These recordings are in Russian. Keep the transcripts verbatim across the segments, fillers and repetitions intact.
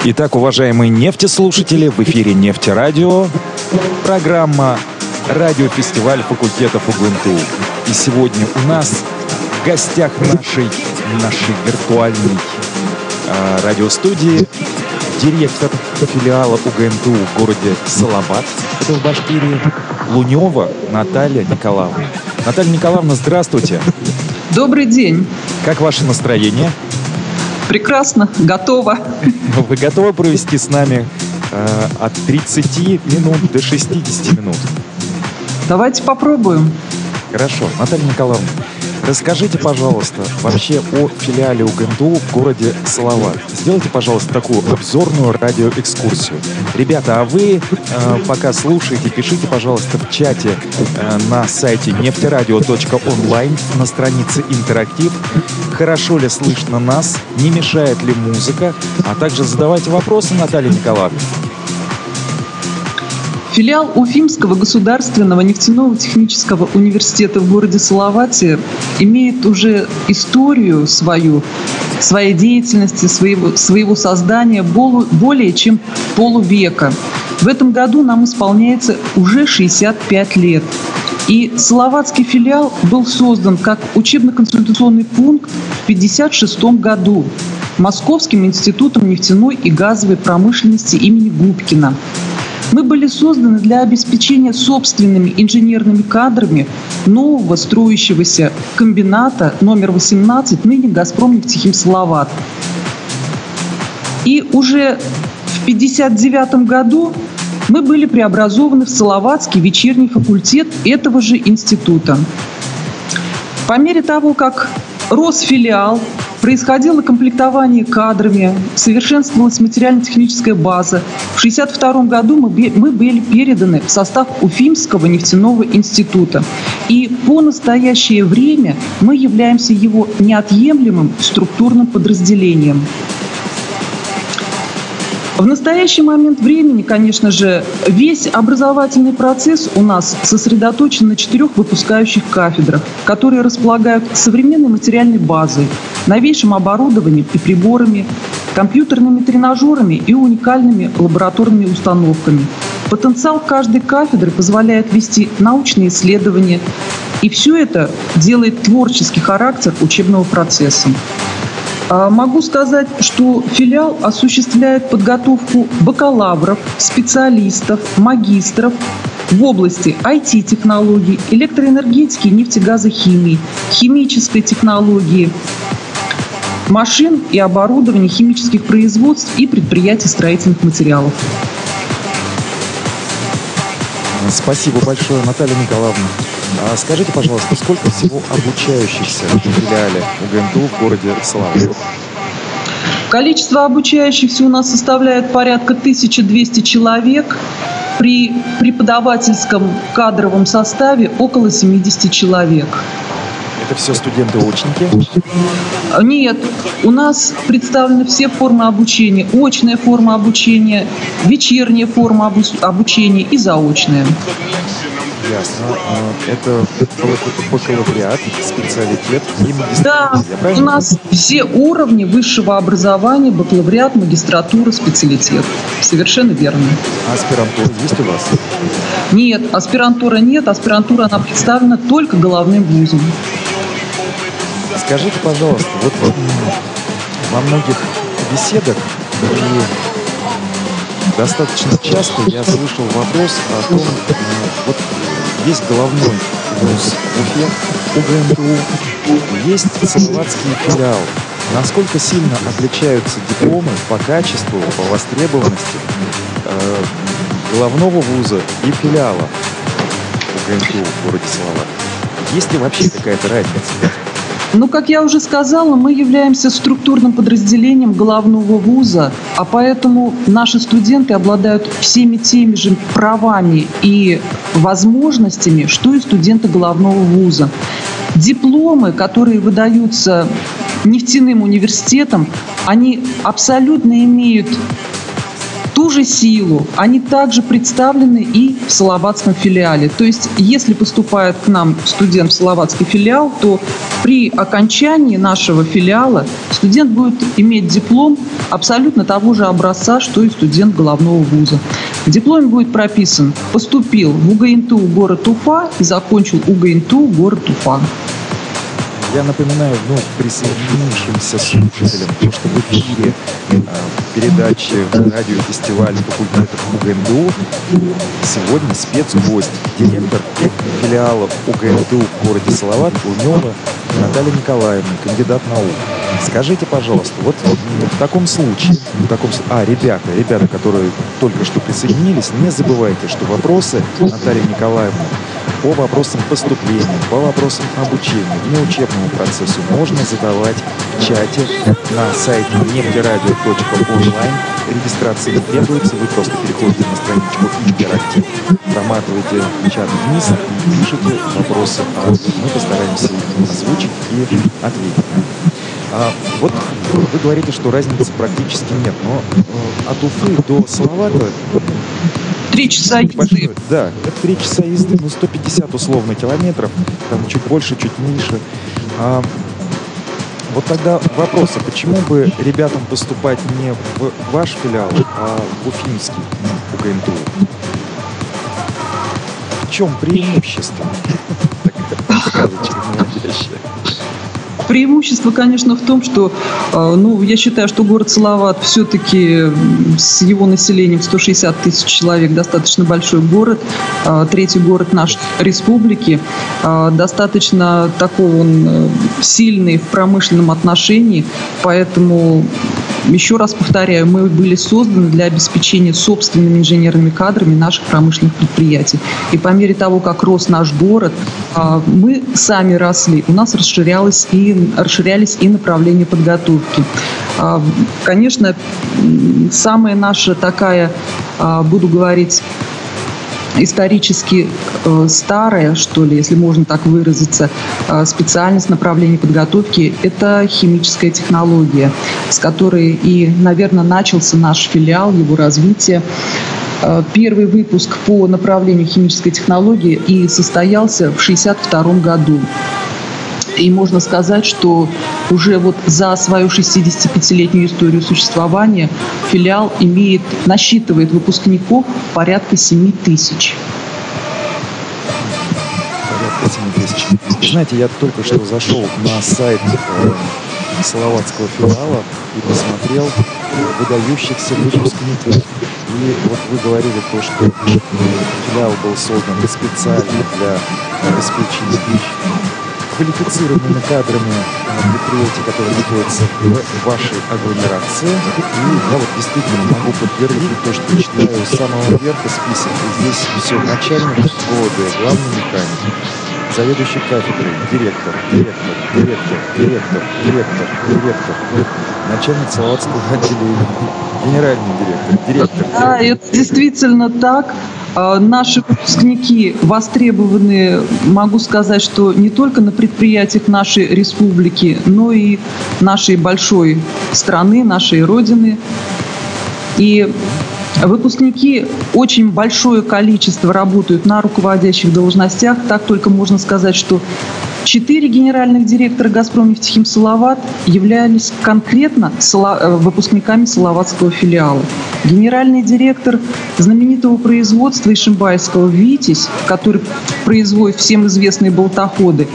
Итак, уважаемые нефтеслушатели, в эфире Нефтерадио, программа «Радиофестиваль факультетов УГНТУ». И сегодня у нас в гостях нашей, нашей виртуальной э, радиостудии директор филиала УГНТУ в городе Салават, это в Башкирии, Лунева Наталья Николаевна. Наталья Николаевна, здравствуйте. Добрый день. Как ваше настроение? Прекрасно, готова. Вы готовы провести с нами э, от тридцати минут до шестидесяти минут? Давайте попробуем. Хорошо. Наталья Николаевна, расскажите, пожалуйста, вообще о филиале УГНТУ в городе Салават. Сделайте, пожалуйста, такую обзорную радиоэкскурсию. Ребята, а вы, э, пока слушаете, пишите, пожалуйста, в чате э, на сайте нефтерадио точка онлайн на странице «Интерактив», хорошо ли слышно нас, не мешает ли музыка, а также задавайте вопросы Наталье Николаевне. Филиал Уфимского государственного нефтяного технического университета в городе Салавате имеет уже историю свою, своей деятельности, своего, своего создания более чем полувека. В этом году нам исполняется уже шестьдесят пять лет. И Салаватский филиал был создан как учебно-консультационный пункт в пятьдесят шестом году Московским институтом нефтяной и газовой промышленности имени Губкина. Мы были созданы для обеспечения собственными инженерными кадрами нового строящегося комбината номер восемнадцать, ныне «Газпром нефтехим Салават». И уже в пятьдесят девятом году мы были преобразованы в Салаватский вечерний факультет этого же института. По мере того, как рос филиал, происходило комплектование кадрами, совершенствовалась материально-техническая база. В шестьдесят втором году мы, мы были переданы в состав Уфимского нефтяного института. И по настоящее время мы являемся его неотъемлемым структурным подразделением. В настоящий момент времени, конечно же, весь образовательный процесс у нас сосредоточен на четырех выпускающих кафедрах, которые располагают современной материальной базой, новейшим оборудованием и приборами, компьютерными тренажерами и уникальными лабораторными установками. Потенциал каждой кафедры позволяет вести научные исследования, и все это делает творческий характер учебного процесса. Могу сказать, что филиал осуществляет подготовку бакалавров, специалистов, магистров в области ай ти-технологий, электроэнергетики, нефтегазохимии, химической технологии, машин и оборудования химических производств и предприятий строительных материалов. Спасибо большое, Наталья Николаевна. А скажите, пожалуйста, сколько всего обучающихся в филиале УГНТУ в городе Салават? Количество обучающихся у нас составляет порядка тысяча двести человек. При преподавательском кадровом составе около семидесяти человек. Это все студенты-очники? Нет, у нас представлены все формы обучения. Очная форма обучения, вечерняя форма обучения и заочная. Ясно. Это бакалавриат, специалитет и магистратура. Да, у нас все уровни высшего образования, бакалавриат, магистратура, специалитет. Совершенно верно. А аспирантура есть у вас? Нет, аспирантура нет. Аспирантура, она представлена только головным вузом. Скажите, пожалуйста, вот во многих беседах и достаточно часто я слышал вопрос о том, вот есть головной вуз в Уфе, УГНТУ, есть Салаватский филиал. Насколько сильно отличаются дипломы по качеству, по востребованности э, головного вуза и филиала УГНТУ в городе Салават? Есть ли вообще какая-то разница? Ну, как я уже сказала, мы являемся структурным подразделением головного вуза, а поэтому наши студенты обладают всеми теми же правами и возможностями, что и студенты головного вуза. Дипломы, которые выдаются нефтяным университетом, они абсолютно имеют ту же силу они также представлены и в Салаватском филиале. То есть, если поступает к нам студент в Салаватский филиал, то при окончании нашего филиала студент будет иметь диплом абсолютно того же образца, что и студент головного вуза. В дипломе будет прописан: поступил в УГНТУ город Уфа и закончил УГНТУ город Уфа. Я напоминаю вновь присоединившимся слушателям, то, что в эфире э, передачи радиофестиваля факультетов УГНТУ сегодня спецгость, директор филиала УГНТУ в городе Салават Кулнева Наталья Николаевна, кандидат наук. Скажите, пожалуйста, вот в таком случае, в таком, а, ребята, ребята, которые только что присоединились, не забывайте, что вопросы Натальи Николаевны по вопросам поступления, по вопросам обучения, внеучебному процессу можно задавать в чате на сайте нефтерадио точка онлайн. Регистрации не требуется, вы просто переходите на страничку «Интерактив», проматываете чат вниз и пишите вопросы, а мы постараемся их озвучить и ответить. А, вот вы говорите, что разницы практически нет, но э, от Уфы до Салавата Три часа езды. Да, это три часа езды, ну сто пятьдесят условно километров, там чуть больше, чуть меньше. А, вот тогда вопрос, а почему бы ребятам поступать не в ваш филиал, а в уфимский УГНТУ? В чем преимущество? Такая сказочка наводящая. Преимущество, конечно, в том, что, ну, я считаю, что город Салават все-таки с его населением сто шестьдесят тысяч человек достаточно большой город, третий город нашей республики, достаточно такой он сильный в промышленном отношении, поэтому, еще раз повторяю, мы были созданы для обеспечения собственными инженерными кадрами наших промышленных предприятий. И по мере того, как рос наш город, мы сами росли, у нас расширялось и расширялись и направления подготовки. Конечно, самая наша такая, буду говорить, исторически старая, что ли, если можно так выразиться, специальность направления подготовки – это химическая технология, с которой и, наверное, начался наш филиал, его развитие. Первый выпуск по направлению химической технологии и состоялся в шестьдесят втором году. И можно сказать, что уже вот за свою шестидесятипятилетнюю историю существования филиал имеет, насчитывает выпускников порядка семи тысяч. Порядка семи тысяч. Знаете, я только что зашел на сайт э, Салаватского филиала и посмотрел выдающихся выпускников. И вот вы говорили то, что филиал был создан специально для обеспечения квалифицированными кадрами предприятий, которые находятся в вашей агломерации. И я вот действительно могу подтвердить то, что читаю с самого верха список. И здесь все: начальник ГОД, главный механик, заведующий кафедрой, директор, директор, директор, директор, директор, директор, начальник Салаватского отделения, генеральный директор, директор. Да, это действительно так. Наши выпускники востребованы, могу сказать, что не только на предприятиях нашей республики, но и нашей большой страны, нашей Родины. И выпускники очень большое количество работают на руководящих должностях. Так только можно сказать, что четыре генеральных директора «Газпромнефтехим Салават» являлись конкретно выпускниками Салаватского филиала. Генеральный директор знаменитого производства ишимбайского «Витязь», который производит всем известные болтоходы,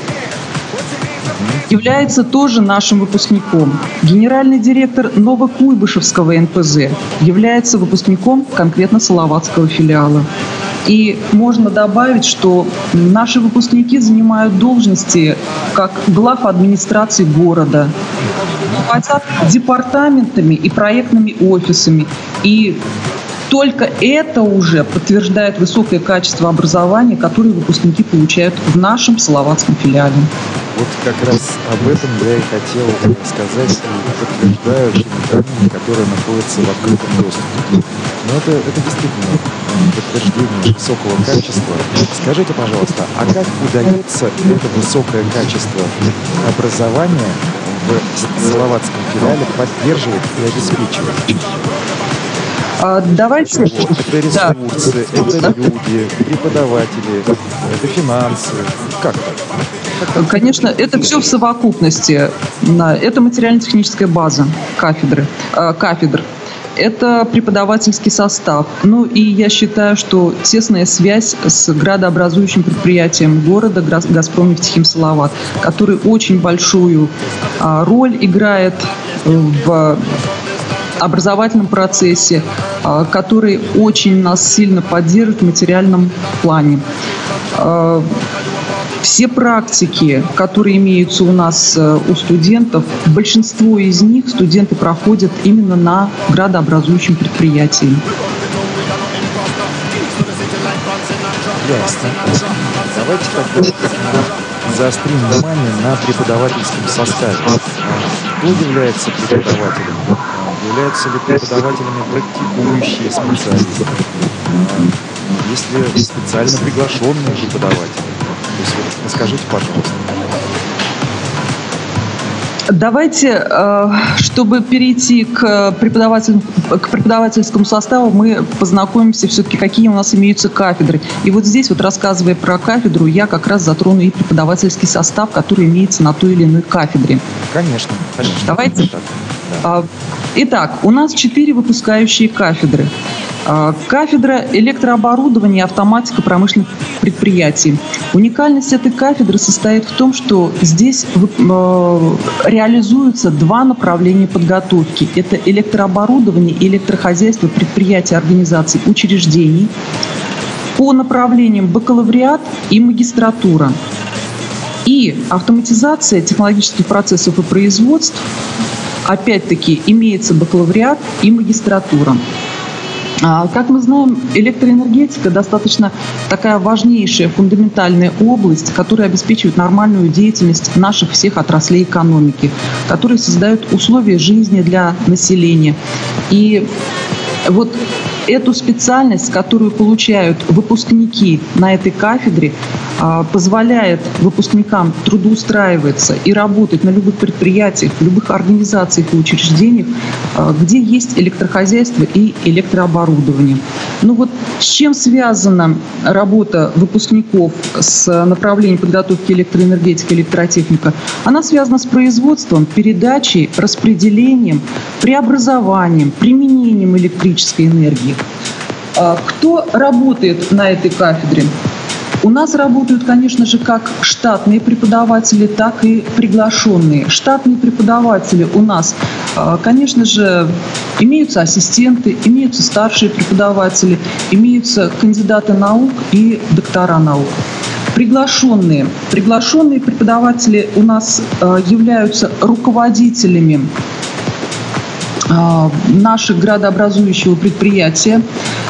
является тоже нашим выпускником. Генеральный директор Новокуйбышевского эн пэ зэ является выпускником конкретно Салаватского филиала. И можно добавить, что наши выпускники занимают должности как глав администрации города, руководят департаментами и проектными офисами. И только это уже подтверждает высокое качество образования, которое выпускники получают в нашем Салаватском филиале. Вот как раз об этом я и хотел сказать, и подтверждаю теми данными, которые находятся в открытом доступе. Но это, это действительно подтверждение высокого качества. Скажите, пожалуйста, а как удается это высокое качество образования в Салаватском филиале поддерживать и обеспечивать? А, давайте... Это ресурсы, да. Это люди, преподаватели, это финансы. Как так? Конечно, это все в совокупности. Это материально-техническая база кафедры, кафедр. Это преподавательский состав. Ну и я считаю, что тесная связь с градообразующим предприятием города «Газпромнефтехим Салават», который очень большую роль играет в образовательном процессе, который очень нас сильно поддерживает в материальном плане. Все практики, которые имеются у нас у студентов, большинство из них студенты проходят именно на градообразующем предприятии. Ясно. Давайте тогда заострим внимание на преподавательском составе. Кто является преподавателем? Являются ли преподавателями практикующие специалисты? Есть ли специально приглашенные преподаватели? То есть, вот, расскажите, пожалуйста. Давайте, чтобы перейти к, преподаватель, к преподавательскому составу, мы познакомимся все-таки, какие у нас имеются кафедры. И вот здесь, вот рассказывая про кафедру, я как раз затрону и преподавательский состав, который имеется на той или иной кафедре. Конечно, конечно. Давайте. Да. Итак, у нас четыре выпускающие кафедры. Кафедра электрооборудования и автоматика промышленных предприятий. Уникальность этой кафедры состоит в том, что здесь реализуются два направления подготовки. Это электрооборудование и электрохозяйство предприятий, организаций, учреждений по направлениям бакалавриат и магистратура. И автоматизация технологических процессов и производств, опять-таки, имеется бакалавриат и магистратура. Как мы знаем, электроэнергетика достаточно такая важнейшая, фундаментальная область, которая обеспечивает нормальную деятельность наших всех отраслей экономики, которые создают условия жизни для населения. И вот эту специальность, которую получают выпускники на этой кафедре, позволяет выпускникам трудоустраиваться и работать на любых предприятиях, в любых организациях и учреждениях, где есть электрохозяйство и электрооборудование. Ну вот с чем связана работа выпускников с направлением подготовки электроэнергетики, электротехника? Она связана с производством, передачей, распределением, преобразованием, применением электрической энергии. Кто работает на этой кафедре? У нас работают, конечно же, как штатные преподаватели, так и приглашенные. Штатные преподаватели у нас, конечно же, имеются ассистенты, имеются старшие преподаватели, имеются кандидаты наук и доктора наук. Приглашенные. Приглашенные преподаватели у нас являются руководителями наших градообразующего предприятия.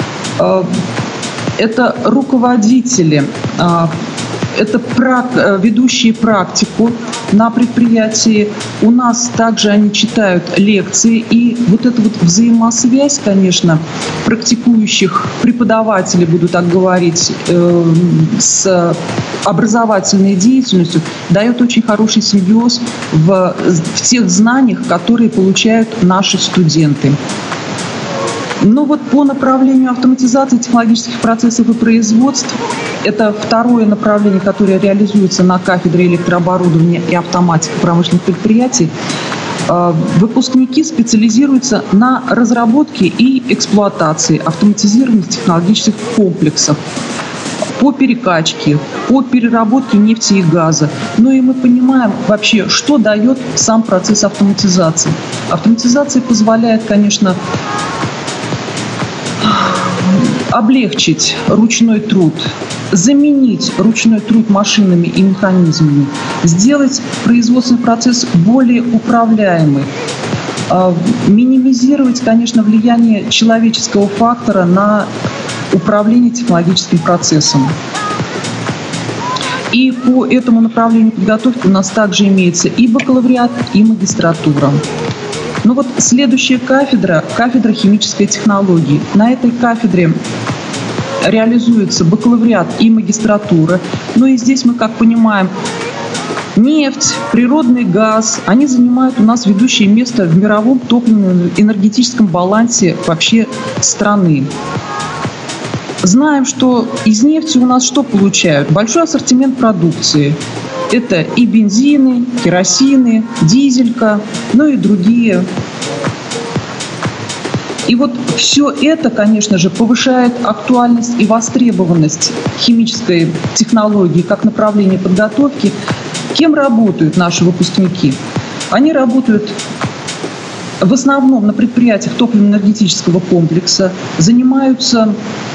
Это руководители, это ведущие практику на предприятии. У нас также они читают лекции. И вот эта вот взаимосвязь, конечно, практикующих преподавателей, буду так говорить, с образовательной деятельностью, дает очень хороший симбиоз в, в тех знаниях, которые получают наши студенты. Ну вот по направлению автоматизации технологических процессов и производств, это второе направление, которое реализуется на кафедре электрооборудования и автоматики промышленных предприятий, выпускники специализируются на разработке и эксплуатации автоматизированных технологических комплексов по перекачке, по переработке нефти и газа. Ну и мы понимаем вообще, что дает сам процесс автоматизации. Автоматизация позволяет, конечно, облегчить ручной труд, заменить ручной труд машинами и механизмами, сделать производственный процесс более управляемый, минимизировать, конечно, влияние человеческого фактора на управление технологическим процессом. И по этому направлению подготовки у нас также имеется и бакалавриат, и магистратура. Ну вот следующая кафедра – кафедра химической технологии. На этой кафедре реализуется бакалавриат и магистратура. Ну и здесь мы, как понимаем, Нефть, природный газ, они занимают у нас ведущее место в мировом топливном энергетическом балансе вообще страны. Знаем, что из нефти у нас что получают? Большой ассортимент продукции. Это и бензины, керосины, дизелька, ну и другие. И вот все это, конечно же, повышает актуальность и востребованность химической технологии как направления подготовки. Кем работают наши выпускники? Они работают в основном на предприятиях топливно-энергетического комплекса, занимаются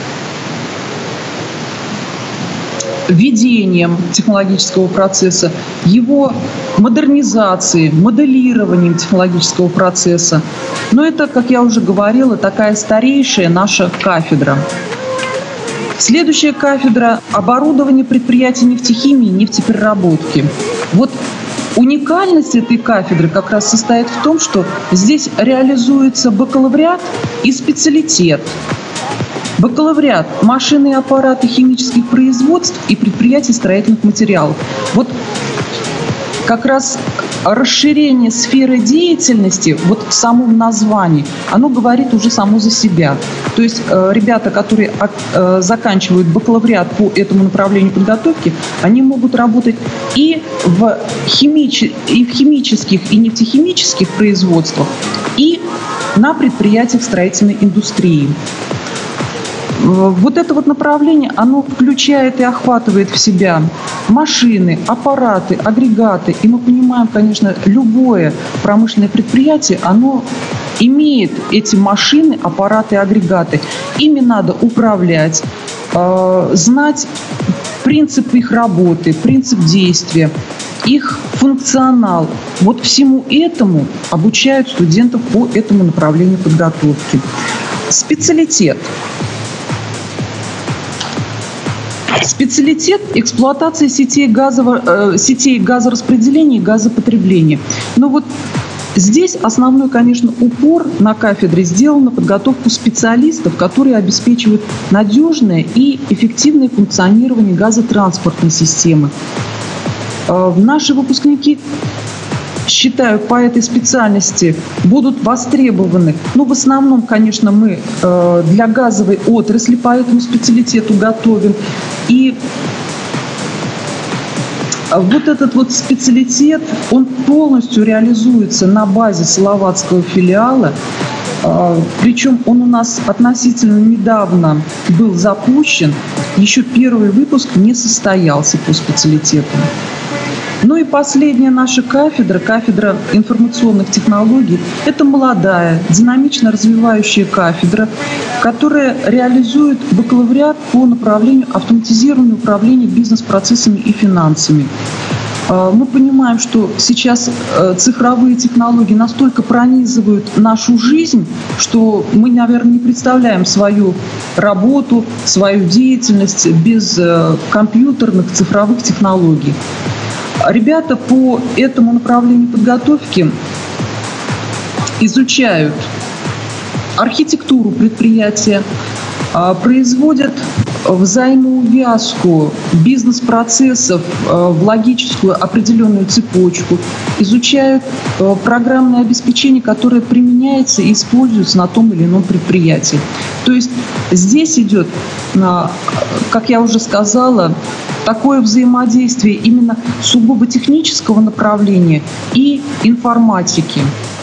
введением технологического процесса, его модернизацией, моделированием технологического процесса. Но это, как я уже говорила, такая старейшая наша кафедра. Следующая кафедра – оборудование предприятий нефтехимии и нефтепереработки. Вот уникальность этой кафедры как раз состоит в том, что здесь реализуется бакалавриат и специалитет. Бакалавриат – машины и аппараты химических производств и предприятий строительных материалов. Вот как раз расширение сферы деятельности вот в самом названии, оно говорит уже само за себя. То есть э, ребята, которые э, заканчивают бакалавриат по этому направлению подготовки, они могут работать и в, химич... и в химических, и нефтехимических производствах, и на предприятиях строительной индустрии. Вот это вот направление, оно включает и охватывает в себя машины, аппараты, агрегаты. И мы понимаем, конечно, любое промышленное предприятие, оно имеет эти машины, аппараты, агрегаты. Ими надо управлять, э, знать принцип их работы, принцип действия, их функционал. Вот всему этому обучают студентов по этому направлению подготовки. Специалитет. Специалитет – эксплуатация сетей, газово, э, сетей газораспределения и газопотребления. Но вот здесь основной, конечно, упор на кафедре сделан на подготовку специалистов, которые обеспечивают надежное и эффективное функционирование газотранспортной системы. Э, наши выпускники, считаю, по этой специальности будут востребованы. Ну, в основном, конечно, мы э, для газовой отрасли по этому специалитету готовим. И вот этот вот специалитет, он полностью реализуется на базе Салаватского филиала. Э, причем он у нас относительно недавно был запущен. Еще первый выпуск не состоялся по специалитету. Ну и последняя наша кафедра, кафедра информационных технологий, это молодая, динамично развивающая кафедра, которая реализует бакалавриат по направлению автоматизированное управление бизнес-процессами и финансами. Мы понимаем, что сейчас цифровые технологии настолько пронизывают нашу жизнь, что мы, наверное, не представляем свою работу, свою деятельность без компьютерных цифровых технологий. Ребята по этому направлению подготовки изучают архитектуру предприятия, производят взаимоувязку бизнес-процессов в логическую определенную цепочку, изучают программное обеспечение, которое применяется и используется на том или ином предприятии. То есть здесь идет, как я уже сказала, такое взаимодействие именно сугубо технического направления и информатики.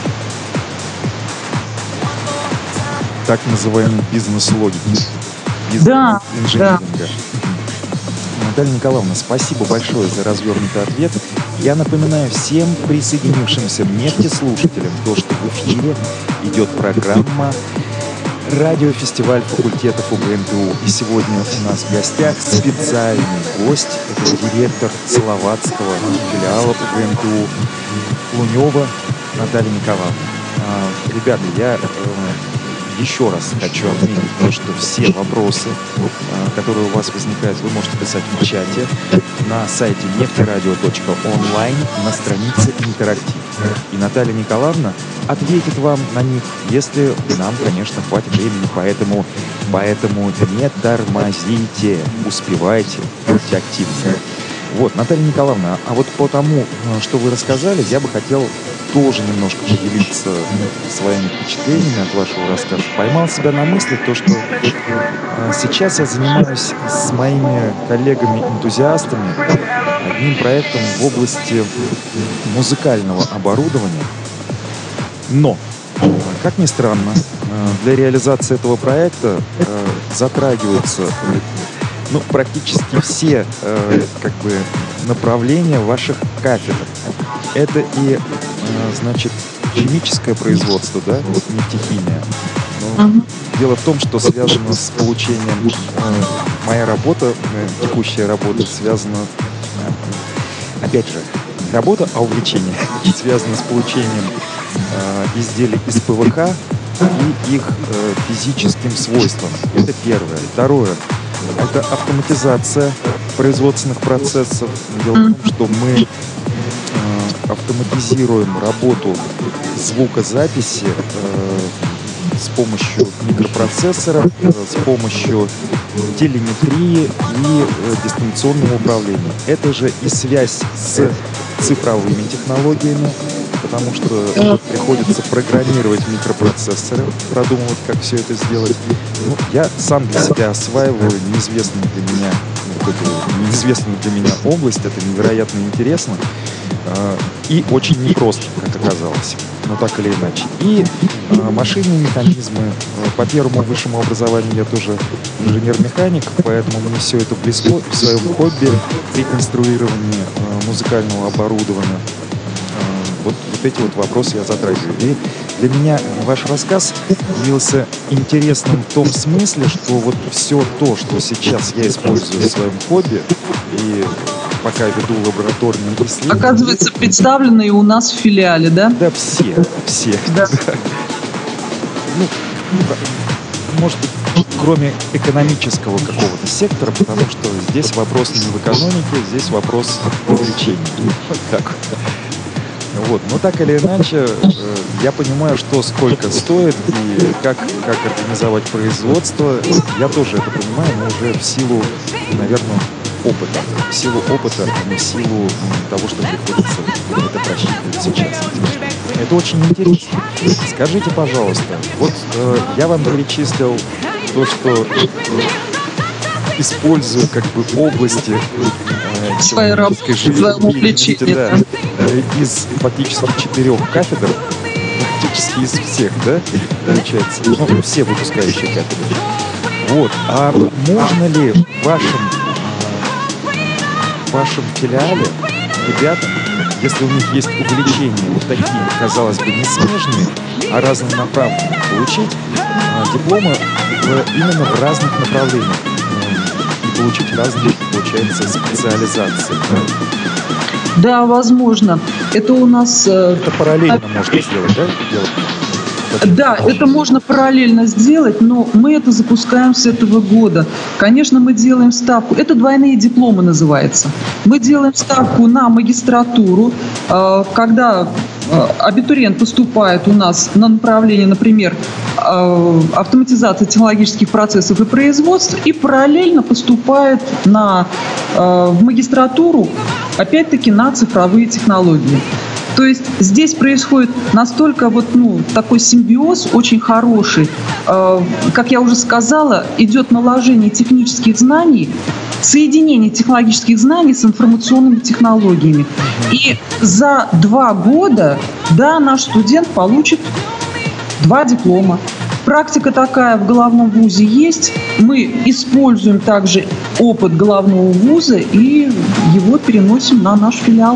Так называемый бизнес-логики. Да, Бизнес-инжиниринга. Да. Наталья Николаевна, спасибо большое за развернутый ответ. Я напоминаю всем присоединившимся нефтеслушателям, то, что в эфире идет программа «Радиофестиваль факультетов УГНТУ». И сегодня у нас в гостях специальный гость. Это директор Салаватского филиала УГНТУ Лунева Наталья Николаевна. Ребята, я еще раз хочу отметить то, что все вопросы, которые у вас возникают, вы можете писать в чате на сайте нефтерадио точка онлайн на странице «Интерактив». И Наталья Николаевна ответит вам на них, если нам, конечно, хватит времени. Поэтому, поэтому не тормозите, успевайте, будьте активны. Вот, Наталья Николаевна, а вот по тому, что вы рассказали, я бы хотел тоже немножко поделиться своими впечатлениями от вашего рассказа. Поймал себя на мысли то, что сейчас я занимаюсь с моими коллегами-энтузиастами одним проектом в области музыкального оборудования. Но, как ни странно, для реализации этого проекта затрагиваются ну, практически все э, как бы направления ваших кафедр. Это и, э, значит, химическое производство, да, вот нефтехимия. Но uh-huh. Дело в том, что связано с получением, э, моя работа, э, текущая работа связана, э, опять же, работа, а увлечение связано с получением э, изделий из ПВХ и их э, физическим свойствам. Это первое. Второе. Это автоматизация производственных процессов. Дело в том, что мы э, автоматизируем работу звукозаписи э, с помощью микропроцессоров, э, с помощью телеметрии и э, дистанционного управления. Это же и связь с цифровыми технологиями, потому что приходится программировать микропроцессоры, продумывать, как все это сделать. Ну, я сам для себя осваиваю неизвестную для меня, неизвестную для меня область. Это невероятно интересно э, и очень непросто, как оказалось, но так или иначе. И э, машинные механизмы. По первому высшему образованию я тоже инженер-механик, поэтому мне все это близко в своем хобби при конструировании э, музыкального оборудования. Вот, вот эти вот вопросы я затрагиваю. И для меня ваш рассказ явился интересным в том смысле, что вот все то, что сейчас я использую в своем хобби, и пока веду лабораторные исследования... Оказывается, представлены и у нас в филиале, да? Да, все, все. Да. Ну, может быть, кроме экономического какого-то сектора, потому что здесь вопрос не в экономике, здесь вопрос в увлечении. Вот так. Вот. Но так или иначе, э, я понимаю, что сколько стоит и как, как организовать производство. Я тоже это понимаю, но уже в силу, наверное, опыта. В силу опыта, а не в силу того, что приходится это просчитывать сейчас. Это очень интересно. Скажите, пожалуйста, вот э, я вам перечислил то, что э, использую как бы области э, своей работы, своего увлечения. Да, э, из фактически четырех кафедр, практически из всех, да, получается, ну, все выпускающие кафедры. Вот. А можно ли в вашем, в вашем филиале ребятам, если у них есть увлечения вот такие, казалось бы, не смежные, а разнонаправленные, получить э, дипломы в, именно в разных направлениях э, и получить разные, получается, специализации? Да, возможно. Это у нас... Э, это параллельно а... можно сделать, да? Делать? Да, это можно параллельно сделать, но мы это запускаем с этого года. Конечно, мы делаем ставку, это двойные дипломы называется. Мы делаем ставку на магистратуру, когда абитуриент поступает у нас на направление, например, автоматизация технологических процессов и производства, и параллельно поступает на, в магистратуру, опять-таки, на цифровые технологии. То есть здесь происходит настолько вот, ну, такой симбиоз очень хороший. Э, как я уже сказала, идет наложение технических знаний, соединение технологических знаний с информационными технологиями. И за два года, да, наш студент получит два диплома. Практика такая в головном вузе есть. Мы используем также опыт головного вуза и его переносим на наш филиал.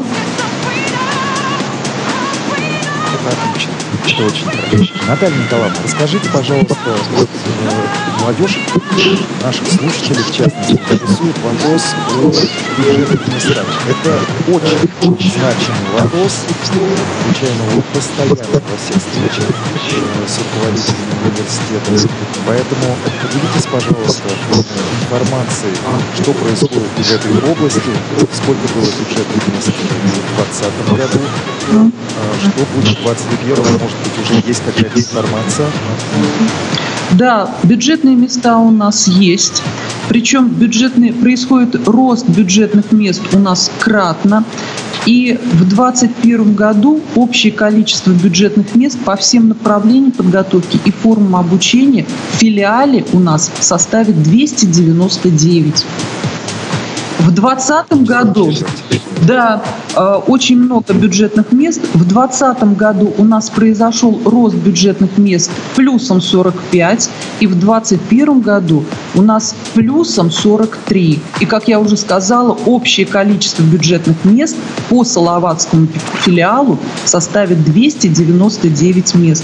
Отлично. Это очень хорошо. Наталья Николаевна, расскажите, пожалуйста, вот, э, молодежь, наших слушателей, в частности, интересует вопрос о бюджетных местах. Это очень значимый вопрос, случайно вот постоянно во всех встречах с руководителями университета. Поэтому поделитесь, пожалуйста, информацией, что происходит в этой области, сколько было бюджетных мест в двадцатом году, что будет в двадцать первом, может быть, уже есть какая-то информация. Да, бюджетные места у нас есть. Причем бюджетные, происходит рост бюджетных мест у нас кратно. И в двадцать первом году общее количество бюджетных мест по всем направлениям подготовки и формам обучения в филиале у нас составит двести девяносто девять. В двадцатом году, да, очень много бюджетных мест. В двадцатом году у нас произошел рост бюджетных мест плюсом сорок пять, и в двадцать первом году у нас плюсом сорок три. И, как я уже сказала, общее количество бюджетных мест по Салаватскому филиалу составит двести девяносто девять мест.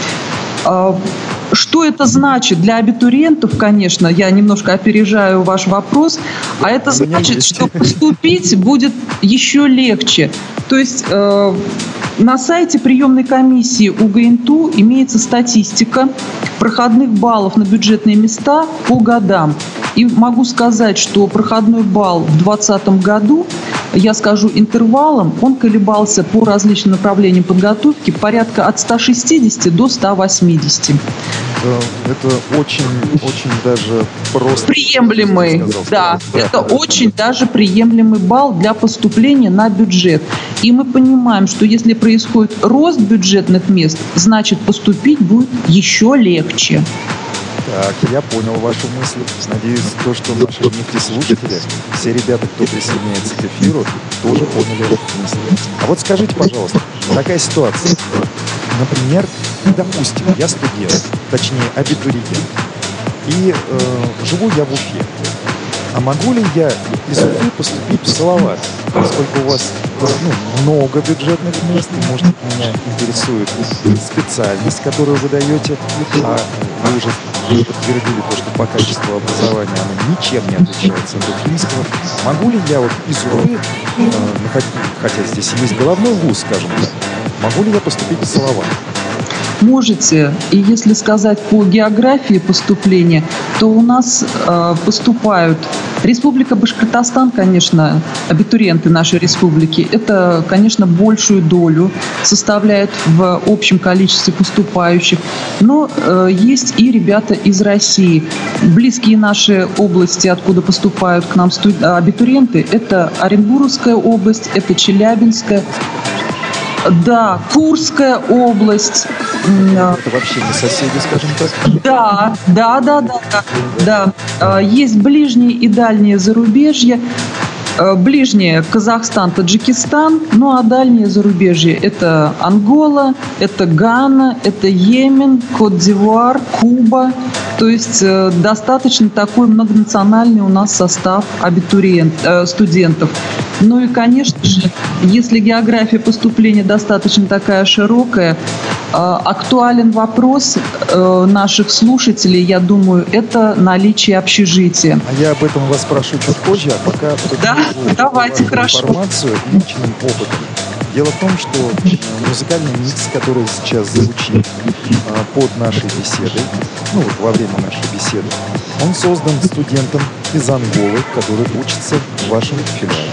Что это значит для абитуриентов, конечно, я немножко опережаю ваш вопрос, а это значит, что поступить будет еще легче. То есть э, на сайте приемной комиссии УГНТУ имеется статистика проходных баллов на бюджетные места по годам. И могу сказать, что проходной балл в двадцатом году, я скажу интервалом, он колебался по различным направлениям подготовки порядка от ста шестидесяти до ста восьмидесяти. Это очень, очень даже просто... Приемлемый, да, да, это очень даже приемлемый балл для поступления на бюджет. И мы понимаем, что если происходит рост бюджетных мест, значит поступить будет еще легче. Так, я понял вашу мысль. Надеюсь, то, что наши нефтеслушатели, все ребята, кто присоединяется к эфиру, тоже поняли эту мысль. А вот скажите, пожалуйста, такая ситуация. Например, допустим, я студент, точнее абитуриент, и э, живу я в Уфе. А могу ли я из Уфы поступить в Салават? Поскольку у вас ну, много бюджетных мест, и, может, меня интересует специальность, которую вы даете, а вы уже подтвердили то, что по качеству образования оно ничем не отличается от уфимского. Могу ли я вот из Уфы, э, хотя здесь есть головной вуз, скажем так, могу ли я поступить в Салават? Можете. И если сказать по географии поступления, то у нас э, поступают Республика Башкортостан, конечно, абитуриенты нашей республики, это, конечно, большую долю составляет в общем количестве поступающих. Но э, есть и ребята из России. Близкие наши области, откуда поступают к нам студ... абитуриенты, это Оренбургская область, это Челябинская. Да, Курская область. Это вообще не соседи, скажем так? Да, да, да, да, да, да. Есть ближние и дальние зарубежья. Ближние – Казахстан, Таджикистан, ну а дальние зарубежье – это Ангола, это Гана, это Йемен, Кот-д'Ивуар, Куба. То есть э, достаточно такой многонациональный у нас состав абитуриент, э, студентов. Ну и, конечно же, если география поступления достаточно такая широкая, э, актуален вопрос э, наших слушателей, я думаю, это наличие общежития. А я об этом вас спрошу чуть позже, а пока да? Давайте, хорошо. Информацию личным опытом. Дело в том, что музыкальный микс, который сейчас звучит а, под нашей беседой, ну вот во время нашей беседы, он создан студентом из Анголы, который учится в вашем филиале.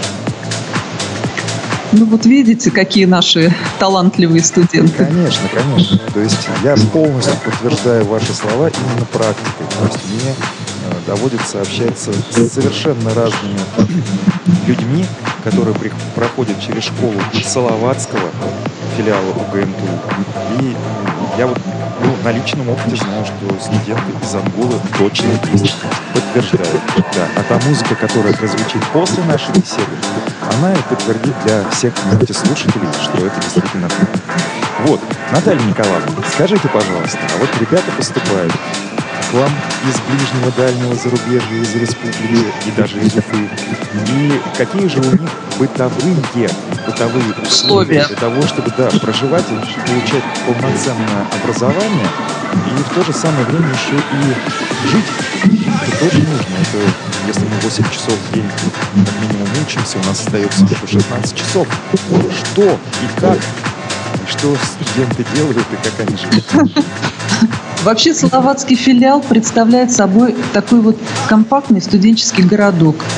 Ну вот видите, какие наши талантливые студенты. Конечно, конечно. То есть я полностью подтверждаю ваши слова именно практикой. То есть мне э, доводится общаться с совершенно разными людьми, которые при, проходят через школу Салаватского филиала УГНТУ. И я вот ну, на личном опыте знаю, что студенты из Анголы точно есть. Подтверждаю. Да. А та музыка, которая прозвучит после нашей беседы, она и подтвердит для всех слушателей, что это действительно так. Вот, Наталья Николаевна, скажите, пожалуйста, а вот ребята поступают к вам из ближнего, дальнего зарубежья, из республики и даже из Уфы. И какие же у них бытовые, бытовые условия для того, чтобы да, проживать и получать полноценное образование, и в то же самое время еще и жить. Это тоже нужно. Это, если мы восемь часов в день как минимум учимся, у нас остается еще шестнадцать часов. Что и как, и что студенты делают, и как они живут? Вообще Салаватский филиал представляет собой такой вот компактный студенческий городок.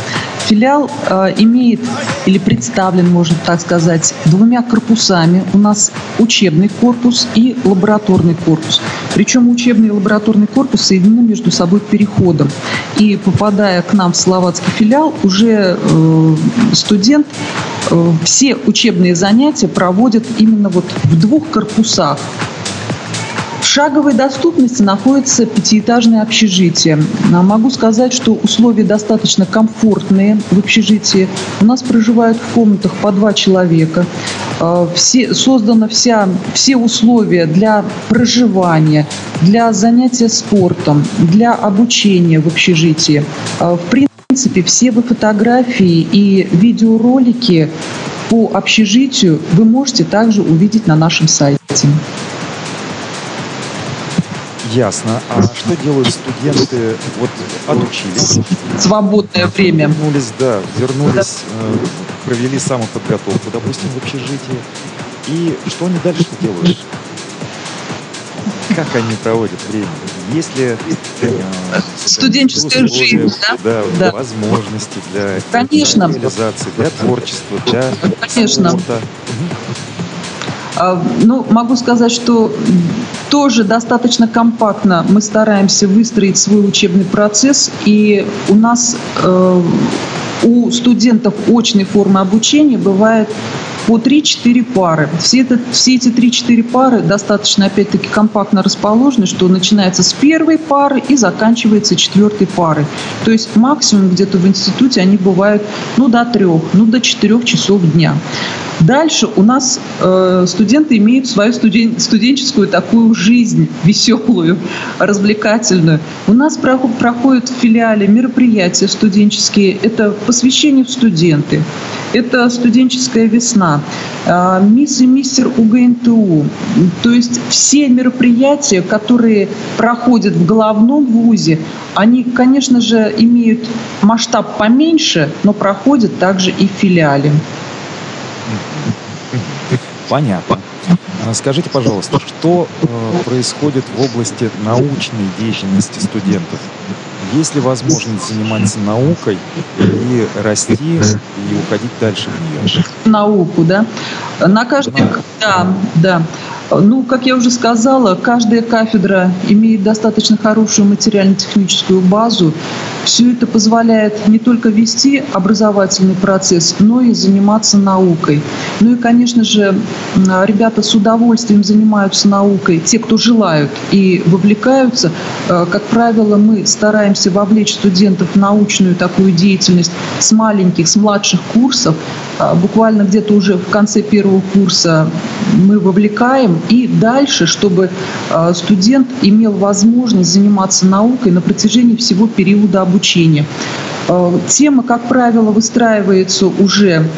Филиал э, имеет или представлен, можно так сказать, двумя корпусами. У нас учебный корпус и лабораторный корпус. Причем учебный и лабораторный корпус соединены между собой переходом. И попадая к нам в словацкий филиал, уже э, студент э, все учебные занятия проводит именно вот в двух корпусах. В шаговой доступности находится пятиэтажное общежитие. Могу сказать, что условия достаточно комфортные в общежитии. У нас проживают в комнатах по два человека. Все, созданы вся, все условия для проживания, для занятия спортом, для обучения в общежитии. В принципе, все вы фотографии и видеоролики по общежитию вы можете также увидеть на нашем сайте. Ясно. А что делают студенты? Вот отучились. Свободное время. Вернулись, да, вернулись, э, провели самоподготовку, допустим, в общежитии. И что они дальше делают? Как они проводят время? Есть ли э, студенческая условия, жизнь, да? Да, Да. возможности для Конечно. реализации, для творчества, для Конечно. спорта? А, Ну, могу сказать, что тоже достаточно компактно мы стараемся выстроить свой учебный процесс, и у нас э, у студентов очной формы обучения бывает по три-четыре пары. Все, это, все эти три-четыре пары достаточно, опять-таки, компактно расположены, что начинается с первой пары и заканчивается четвертой парой. То есть максимум где-то в институте они бывают ну, до трех, ну, до четырех часов дня. Дальше у нас э, студенты имеют свою студен- студенческую такую жизнь веселую, развлекательную. У нас про- проходят в филиале мероприятия студенческие. Это посвящение в студенты, это студенческая весна, э, мисс и мистер УГНТУ. То есть все мероприятия, которые проходят в головном вузе, они, конечно же, имеют масштаб поменьше, но проходят также и в филиале. Понятно. А Скажите, пожалуйста, что э, происходит в области научной деятельности студентов? Есть ли возможность заниматься наукой и расти, и уходить дальше в нее? Науку, да? На каждой, да, да. Ну, как я уже сказала, каждая кафедра имеет достаточно хорошую материально-техническую базу. Все это позволяет не только вести образовательный процесс, но и заниматься наукой. Ну и, конечно же, ребята с удовольствием занимаются наукой, те, кто желают и вовлекаются. Как правило, мы стараемся вовлечь студентов в научную такую деятельность с маленьких, с младших курсов. Буквально где-то уже в конце первого курса мы вовлекаем. И дальше, чтобы студент имел возможность заниматься наукой на протяжении всего периода обучения. Тема, как правило, выстраивается уже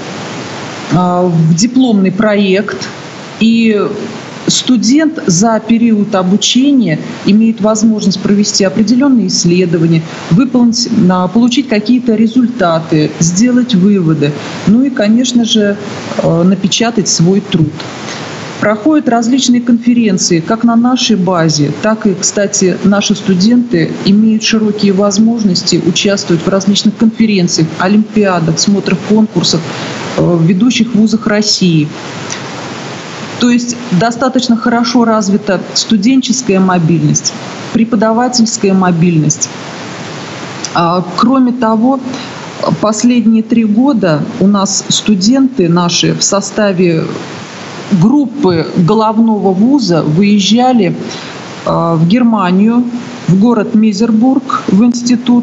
в дипломный проект, и студент за период обучения имеет возможность провести определенные исследования, выполнить, получить какие-то результаты, сделать выводы, ну и, конечно же, напечатать свой труд. Проходят различные конференции как на нашей базе, так и, кстати, наши студенты имеют широкие возможности участвовать в различных конференциях, олимпиадах, смотрах, конкурсах в ведущих вузах России. То есть достаточно хорошо развита студенческая мобильность, преподавательская мобильность. Кроме того, последние три года у нас студенты наши в составе группы головного вуза выезжали э, в Германию, в город Мезербург, в институт.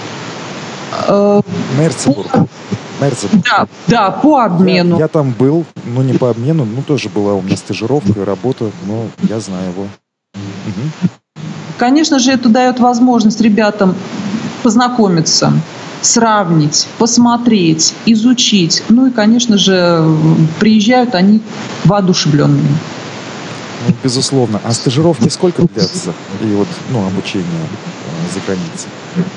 Э, Мерцебург. Мерцебург. да, да, по обмену. Я, я там был, но не по обмену, ну тоже была у меня стажировка и работа, но я знаю его. Угу. Конечно же, это дает возможность ребятам познакомиться, сравнить, посмотреть, изучить. Ну и, конечно же, приезжают они воодушевленные. Ну, безусловно. А стажировки сколько длятся? И вот, ну, обучение э, за границей?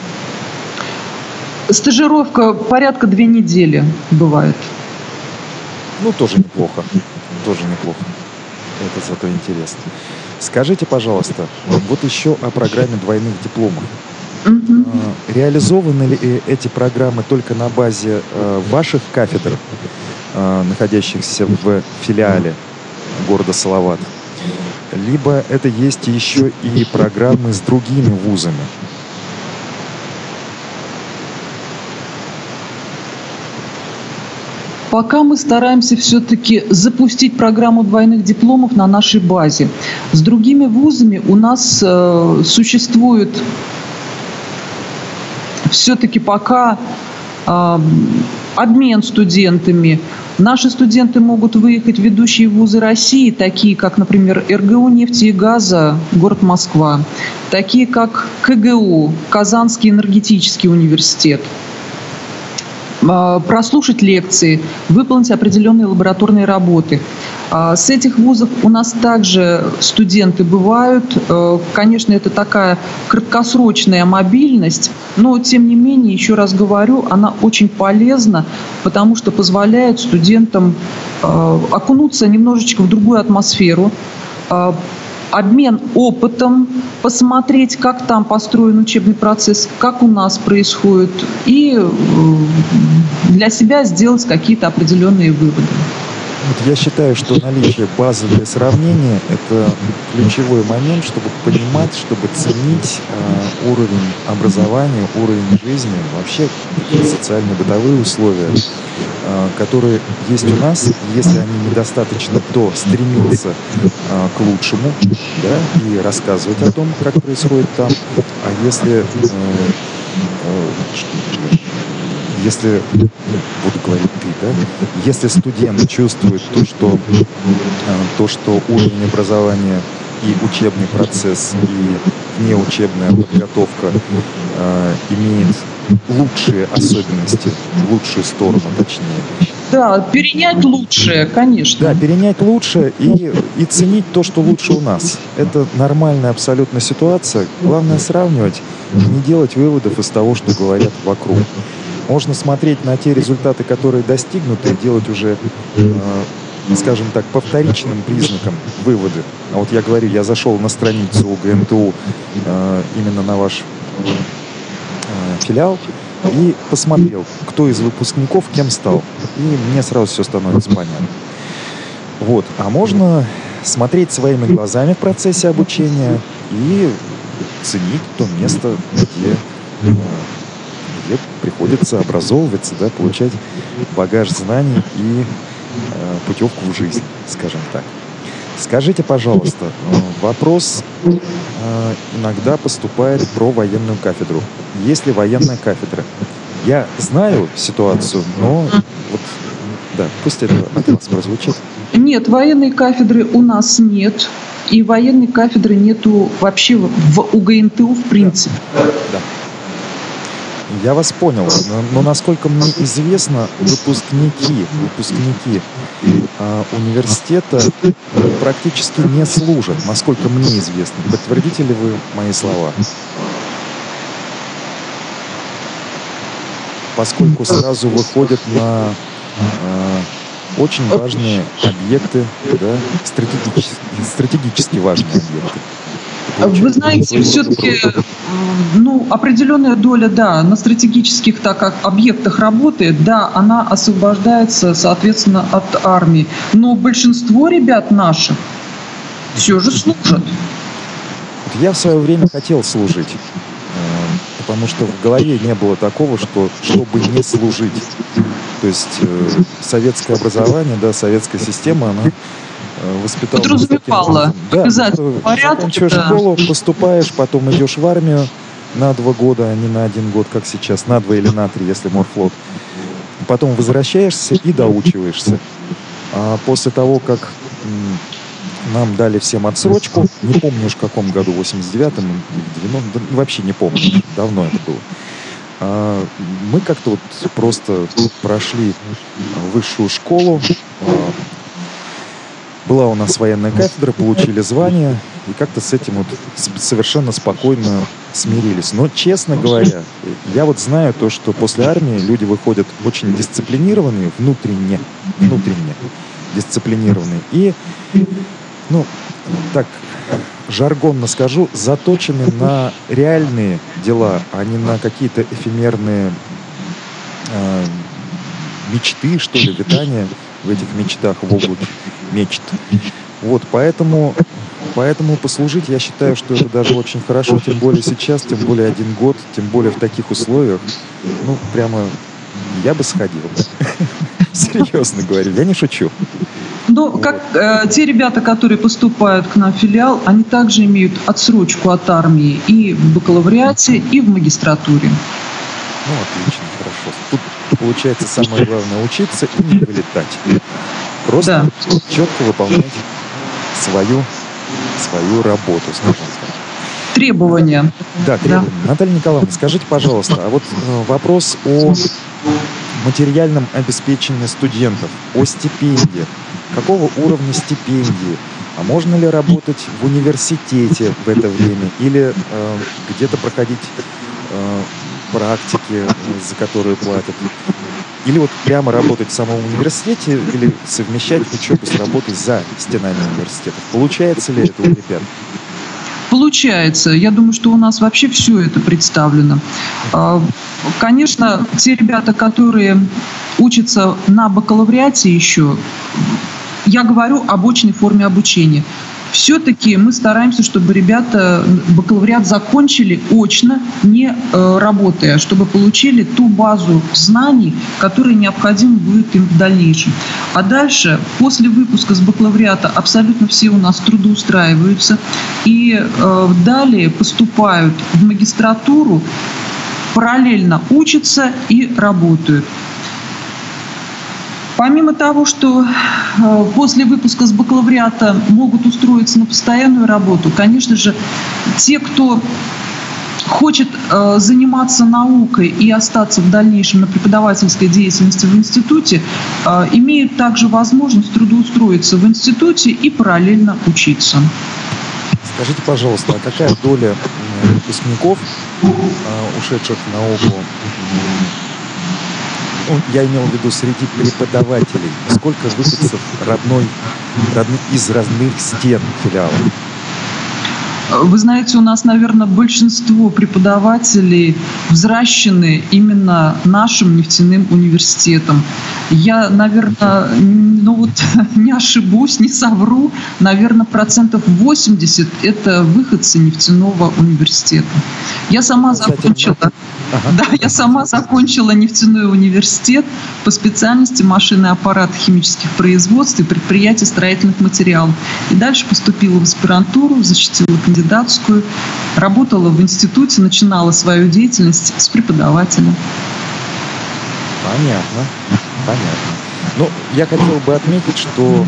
Стажировка порядка две недели бывает. Ну, тоже неплохо. Тоже неплохо. Это зато интересно. Скажите, пожалуйста, вот еще о программе двойных дипломов. Мгм. А, Реализованы ли э, эти программы только на базе э, ваших кафедр, э, находящихся в филиале города Салават? Либо это есть еще и программы с другими вузами? Пока мы стараемся все-таки запустить программу двойных дипломов на нашей базе. С другими вузами у нас э, существует все-таки пока э, обмен студентами. Наши студенты могут выехать в ведущие вузы России, такие как, например, эр гэ у нефти и газа, город Москва, такие как ка гэ у, Казанский энергетический университет, прослушать лекции, выполнить определенные лабораторные работы. С этих вузов у нас также студенты бывают. Конечно, это такая краткосрочная мобильность, но, тем не менее, еще раз говорю, она очень полезна, потому что позволяет студентам окунуться немножечко в другую атмосферу, обмен опытом, посмотреть, как там построен учебный процесс, как у нас происходит, и для себя сделать какие-то определенные выводы. Вот я считаю, что наличие базы для сравнения – это ключевой момент, чтобы понимать, чтобы ценить э, уровень образования, уровень жизни, вообще социально-бытовые условия, э, которые есть у нас. Если они недостаточно, то стремиться э, к лучшему, да, и рассказывать о том, как происходит там. А если... Э, э, Если, ну, буду говорить ты, да, если студент чувствует то, что, то, что уровень образования и учебный процесс, и неучебная подготовка э, имеет лучшие особенности, лучшую сторону, точнее. Да, перенять лучшее, конечно. Да, перенять лучшее и, и ценить то, что лучше у нас. Это нормальная абсолютно ситуация. Главное сравнивать, не делать выводов из того, что говорят вокруг. Можно смотреть на те результаты, которые достигнуты, и делать уже, э, скажем так, по вторичным признакам выводы. А вот я говорю, я зашел на страницу у гэ эн тэ у, э, именно на ваш э, филиал, и посмотрел, кто из выпускников кем стал. И мне сразу все становится понятно. Вот. А можно смотреть своими глазами в процессе обучения и ценить то место, где... Э, где приходится образовываться, да, получать багаж знаний и э, путевку в жизнь, скажем так. Скажите, пожалуйста, вопрос э, иногда поступает про военную кафедру. Есть ли военная кафедра? Я знаю ситуацию, но вот, да, пусть это от вас прозвучит. Нет, военной кафедры у нас нет. И военной кафедры нету вообще в у гэ эн тэ у в принципе. Да. Да. Я вас понял, но, но насколько мне известно, выпускники, выпускники э, университета практически не служат, насколько мне известно. Подтвердите ли вы мои слова? Поскольку сразу выходят на э, очень важные объекты, да, стратегически, стратегически важные объекты. Вы знаете, все-таки ну, определенная доля, да, на стратегических так как объектах работает, да, она освобождается, соответственно, от армии. Но большинство ребят наших все же служат. Я в свое время хотел служить, потому что в голове не было такого, что чтобы не служить. То есть советское образование, да, советская система, она воспитал. Подразумевала. Да, Обязательно. Заканчиваешь да. школу, поступаешь, потом идешь в армию на два года, а не на один год, как сейчас, на два или на три, если морфлот. Потом возвращаешься и доучиваешься. А после того, как м, нам дали всем отсрочку, не помню уж в каком году, в восемьдесят девятом или девяностом, да, вообще не помню, давно это было. А, мы как-то вот просто прошли высшую школу. Была у нас военная кафедра, получили звание, и как-то с этим вот совершенно спокойно смирились. Но, честно говоря, я вот знаю то, что после армии люди выходят очень дисциплинированные, внутренне, внутренне дисциплинированные. И, ну, так, жаргонно скажу, заточены на реальные дела, а не на какие-то эфемерные э, мечты, что ли, витания в этих мечтах, в облаке мечт. Вот, поэтому, поэтому послужить, я считаю, что это даже очень хорошо, тем более сейчас, тем более один год, тем более в таких условиях. Ну, прямо я бы сходил. Серьезно говорю, я не шучу. Ну, как э, те ребята, которые поступают к нам в филиал, они также имеют отсрочку от армии и в бакалавриате, и в магистратуре. Ну, отлично, хорошо. Тут получается самое главное учиться и не вылетать. Просто да. четко выполнять свою, свою работу, скажем так. Требования. Да, требования. Да. Наталья Николаевна, скажите, пожалуйста, а вот э, вопрос о материальном обеспечении студентов, о стипендиях. Какого уровня стипендии? А можно ли работать в университете в это время? Или э, где-то проходить э, практики, за которые платят? Или вот прямо работать в самом университете, или совмещать учебу с работой за стенами университета? Получается ли это у ребят? Получается. Я думаю, что у нас вообще все это представлено. Конечно, те ребята, которые учатся на бакалавриате еще, я говорю об очной форме обучения. Все-таки мы стараемся, чтобы ребята бакалавриат закончили очно, не э, работая, чтобы получили ту базу знаний, которая необходима будет им в дальнейшем. А дальше, после выпуска с бакалавриата, абсолютно все у нас трудоустраиваются и э, далее поступают в магистратуру, параллельно учатся и работают. Помимо того, что э, после выпуска с бакалавриата могут устроиться на постоянную работу, конечно же, те, кто хочет э, заниматься наукой и остаться в дальнейшем на преподавательской деятельности в институте, э, имеют также возможность трудоустроиться в институте и параллельно учиться. Скажите, пожалуйста, а какая доля выпускников, э, ушедших в науку, я имел в виду среди преподавателей, сколько выходцев родной, родных, из родных стен филиала? Вы знаете, у нас, наверное, большинство преподавателей взращены именно нашим нефтяным университетом. Я, наверное, ну вот не ошибусь, не совру, наверное, процентов восемьдесят это выходцы нефтяного университета. Я сама закончила, ага. да, я сама закончила нефтяной университет по специальности машины, аппараты химических производств и предприятия строительных материалов. И дальше поступила в аспирантуру, защитила кандидатскую, работала в институте, начинала свою деятельность с преподавателем. Понятно, понятно. Ну, я хотел бы отметить, что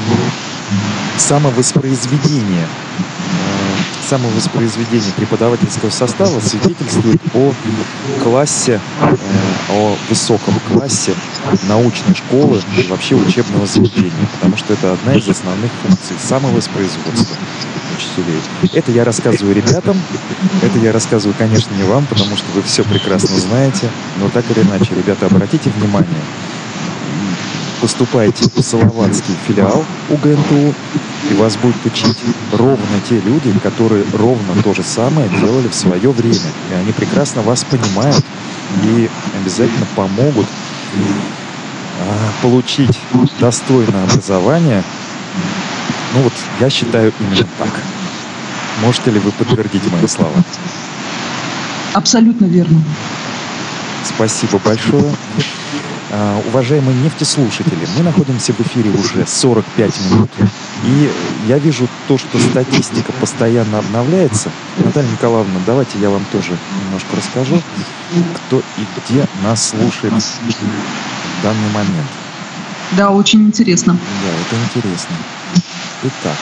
самовоспроизведение, самовоспроизведение преподавательского состава свидетельствует о классе, о высоком классе научной школы и вообще учебного заведения, потому что это одна из основных функций самовоспроизводства учителей. Это я рассказываю ребятам, это я рассказываю, конечно, не вам, потому что вы все прекрасно знаете, но так или иначе, ребята, обратите внимание, поступайте в Салаватский филиал УГНТУ, и вас будут учить ровно те люди, которые ровно то же самое делали в свое время. И они прекрасно вас понимают и обязательно помогут а, получить достойное образование. Ну вот, я считаю именно так. Можете ли вы подтвердить мои слова? Абсолютно верно. Спасибо большое. Uh, уважаемые нефтеслушатели, мы находимся в эфире уже сорок пять минут, и я вижу то, что статистика постоянно обновляется. Наталья Николаевна, давайте я вам тоже немножко расскажу, кто и где нас слушает в данный момент. Да, очень интересно. Да, это интересно. Итак,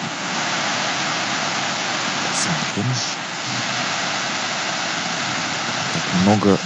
посмотрим. Так, много...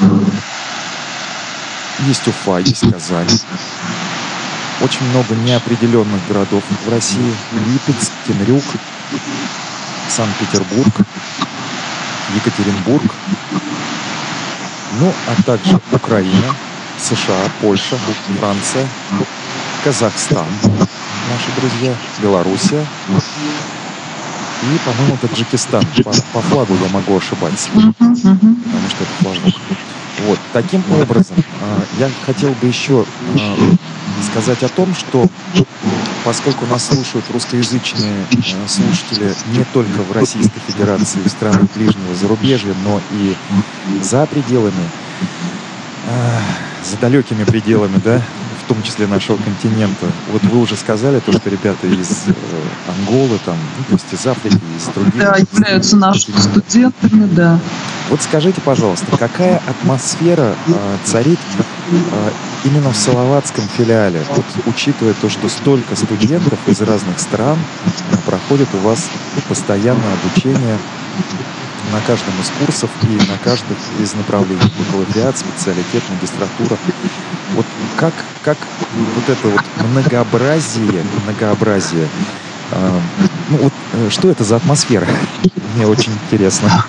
Есть Уфа, есть Казань. Очень много неопределенных городов в России. Липецк, Темрюк, Санкт-Петербург, Екатеринбург. Ну, а также Украина, США, Польша, Франция, Казахстан, наши друзья, Белоруссия, и, по-моему, Таджикистан. По, по флагу я могу ошибаться, Мгм, мгм. потому что это флажок. Вот. Таким образом, э, я хотел бы еще э, сказать о том, что поскольку нас слушают русскоязычные э, слушатели не только в Российской Федерации, в странах ближнего зарубежья, но и за пределами, э, за далекими пределами, да, в том числе нашего континента. Вот вы уже сказали то, что ребята из э, Анголы, там, ну, то есть из Африки, из других. Да, являются нашими студентами, да. Вот скажите, пожалуйста, какая атмосфера э, царит э, именно в Салаватском филиале, вот, учитывая то, что столько студентов из разных стран э, проходит у вас постоянное обучение на каждом из курсов и на каждом из направлений: бакалавриат, специалитет, магистратура. Вот как, как вот это вот многообразие, многообразие, э, ну вот э, что это за атмосфера? Мне очень интересно.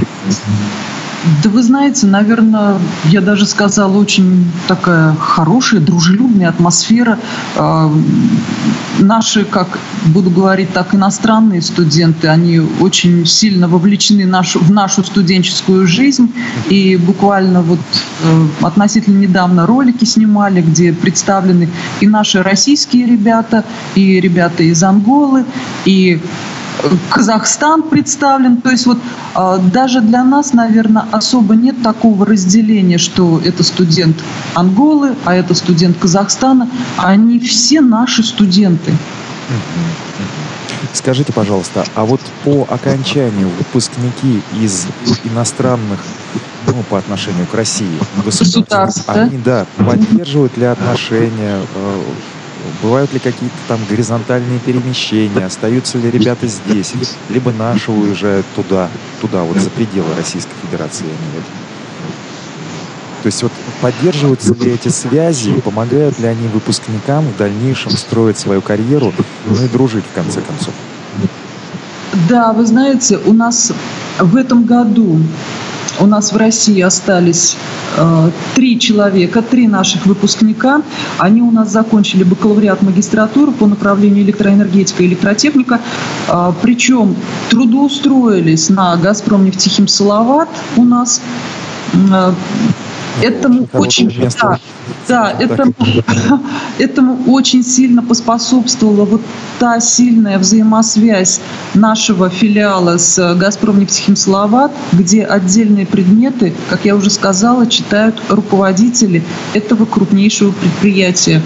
Да вы знаете, наверное, я даже сказала, очень такая хорошая, дружелюбная атмосфера. А, Наши, как буду говорить так, иностранные студенты, они очень сильно вовлечены нашу- в нашу студенческую жизнь. И буквально вот э, относительно недавно ролики снимали, где представлены и наши российские ребята, и ребята из Анголы, и Казахстан представлен. То есть вот а, даже для нас, наверное, особо нет такого разделения, что это студент Анголы, а это студент Казахстана. Они все наши студенты. Скажите, пожалуйста, а вот по окончанию выпускники из иностранных, ну, по отношению к России, государств, Государств, да? они, да, поддерживают ли отношения, э, бывают ли какие-то там горизонтальные перемещения, остаются ли ребята здесь, либо наши уезжают туда, туда, вот за пределы Российской Федерации, я имею в виду. То есть вот поддерживаются ли эти связи, помогают ли они выпускникам в дальнейшем строить свою карьеру, ну и дружить в конце концов? Да, вы знаете, у нас в этом году у нас в России остались э, три человека, три наших выпускника. Они у нас закончили бакалавриат, магистратуру по направлению электроэнергетика и электротехника. Э, причем трудоустроились на «Газпромнефтехим Салават» у нас. Э, Этому очень, да, да, этому, этому очень сильно поспособствовала вот та сильная взаимосвязь нашего филиала с «Газпромнефтехим Салават», где отдельные предметы, как я уже сказала, читают руководители этого крупнейшего предприятия.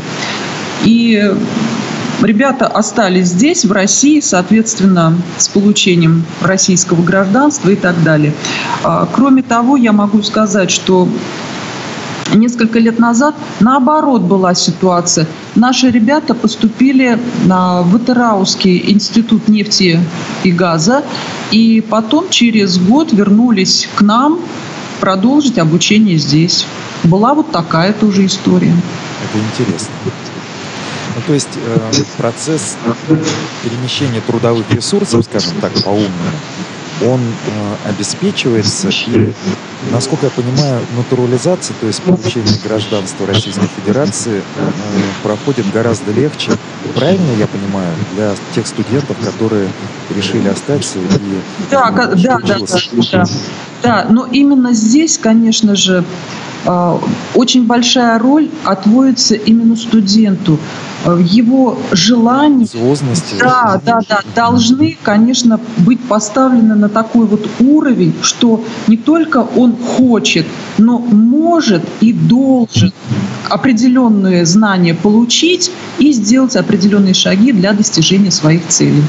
И ребята остались здесь, в России, соответственно, с получением российского гражданства и так далее. Кроме того, я могу сказать, что несколько лет назад, наоборот, была ситуация. Наши ребята поступили в Атырауский институт нефти и газа, и потом через год вернулись к нам продолжить обучение здесь. Была вот такая тоже история. Это интересно. Ну, то есть э, процесс перемещения трудовых ресурсов, скажем так, по-умному, он э, обеспечивается, и, насколько я понимаю, натурализация, то есть получение гражданства Российской Федерации, э, проходит гораздо легче. Правильно я понимаю, для тех студентов, которые решили остаться и да, да, да, да, да, да, но именно здесь, конечно же, очень большая роль отводится именно студенту. Его желания, да, да, да, должны, конечно, быть поставлены на такой вот уровень, что не только он хочет, но может и должен определенные знания получить и сделать определенные шаги для достижения своих целей.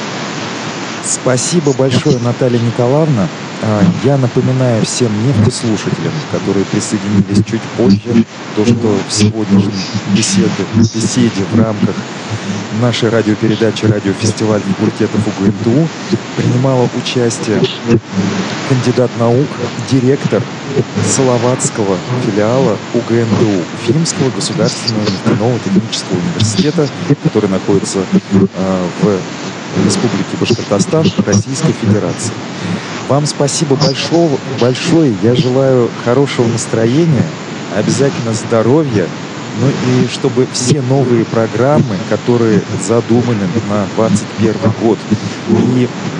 Спасибо большое, Наталья Николаевна. Я напоминаю всем нефтеслушателям, которые присоединились чуть позже, то, что в сегодняшней беседе, беседе в рамках нашей радиопередачи «Радиофестиваль факультетов УГНТУ» принимала участие кандидат наук, директор Салаватского филиала УГНТУ, Уфимского государственного нефтяного технического университета, который находится э, в Республике Башкортостан, Российской Федерации. Вам спасибо большое, большое. Я желаю хорошего настроения, обязательно здоровья, ну и чтобы все новые программы, которые задуманы на двадцать первый год, и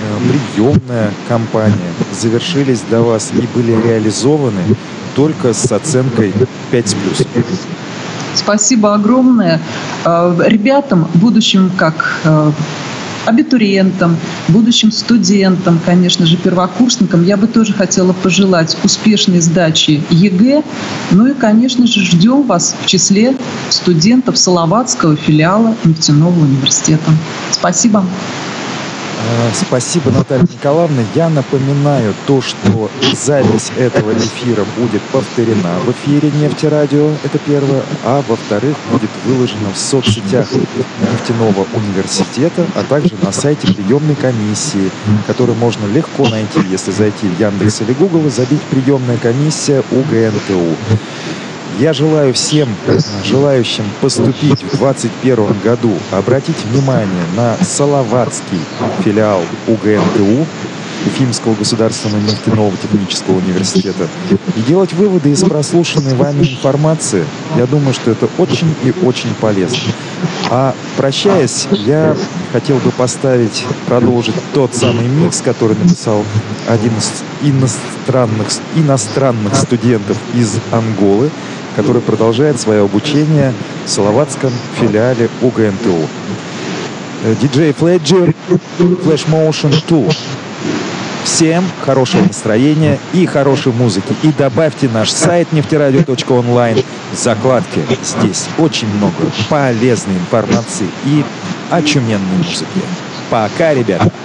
приемная кампания завершились для вас и были реализованы только с оценкой пять с плюсом. Спасибо огромное. Ребятам, будущим как абитуриентам, будущим студентам, конечно же, первокурсникам, я бы тоже хотела пожелать успешной сдачи ЕГЭ. Ну и, конечно же, ждем вас в числе студентов Салаватского филиала нефтяного университета. Спасибо. Спасибо, Наталья Николаевна. Я напоминаю то, что запись этого эфира будет повторена в эфире Нефтерадио, это первое, а во-вторых, будет выложена в соцсетях нефтяного университета, а также на сайте приемной комиссии, который можно легко найти, если зайти в Яндекс или Google и забить «Приемная комиссия УГНТУ». Я желаю всем желающим поступить в двадцать первом году обратить внимание на Салаватский филиал УГНТУ, Уфимского государственного нефтяного технического университета, и делать выводы из прослушанной вами информации. Я думаю, что это очень и очень полезно. А прощаясь, я хотел бы поставить, продолжить тот самый микс, который написал один из иностранных, иностранных студентов из Анголы, который продолжает свое обучение в Салаватском филиале УГНТУ. диджей Фледжер, Flash Motion два. Всем хорошего настроения и хорошей музыки. И добавьте наш сайт нефтерадио точка онлайн в закладке. Здесь очень много полезной информации и очуменной музыки. Пока, ребята!